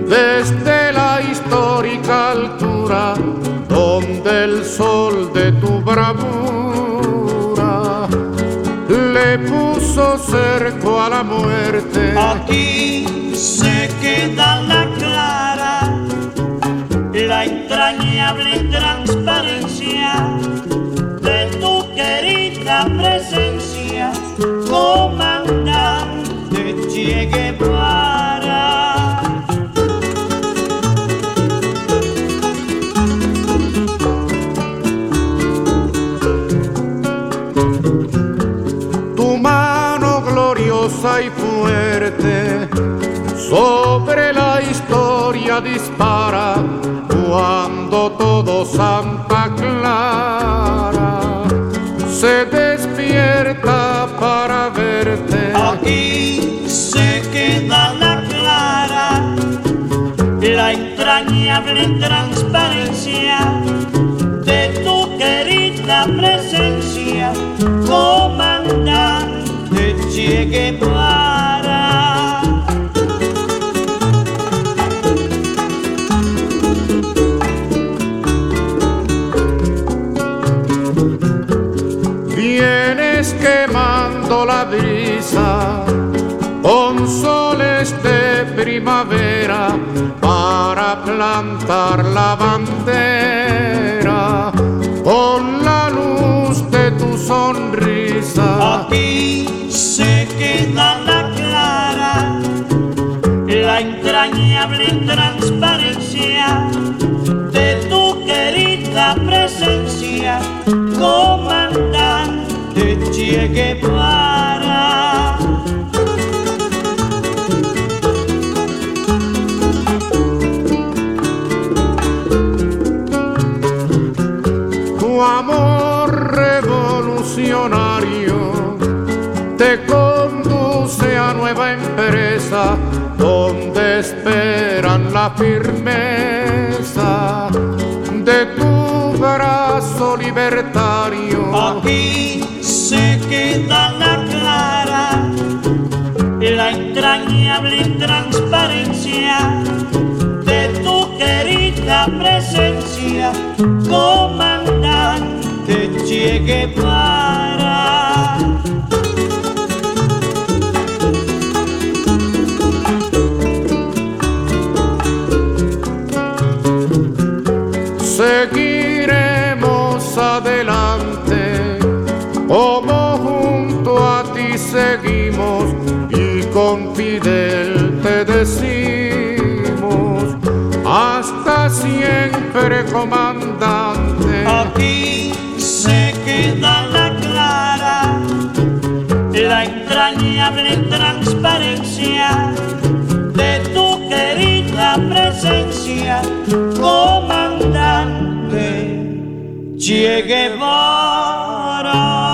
desde la histórica altura donde el sol de tu bravura le puso cerco a la muerte. Aquí se queda la clara, la entrañable transparencia de tu querida presencia, comandante Che Guevara. Tu mano gloriosa y fuerte sobre la historia dispara cuando todo Santa Clara se despierta para verte. Aquí se queda la clara, la entrañable transparencia de tu querida presencia, comandante Che Guevara. Vienes quemando la brisa con soles de primavera para plantar la bandera con la luz de tu sonrisa. Aquí se queda la clara, la entrañable transparencia de tu querida presencia, comandante Che Guevara. Tu amor revolucionario te conduce a nueva empresa donde esperan la firmeza de tu brazo libertario. Aquí se queda la clara, la entrañable transparencia de tu querida presencia, comandante Che Guevara. Seguiremos adelante como junto a ti seguimos y con Fidel te decimos hasta siempre, comandante. Aquí se queda la clara, la entrañable transparencia de tu querida presencia, comandante Che Guevara.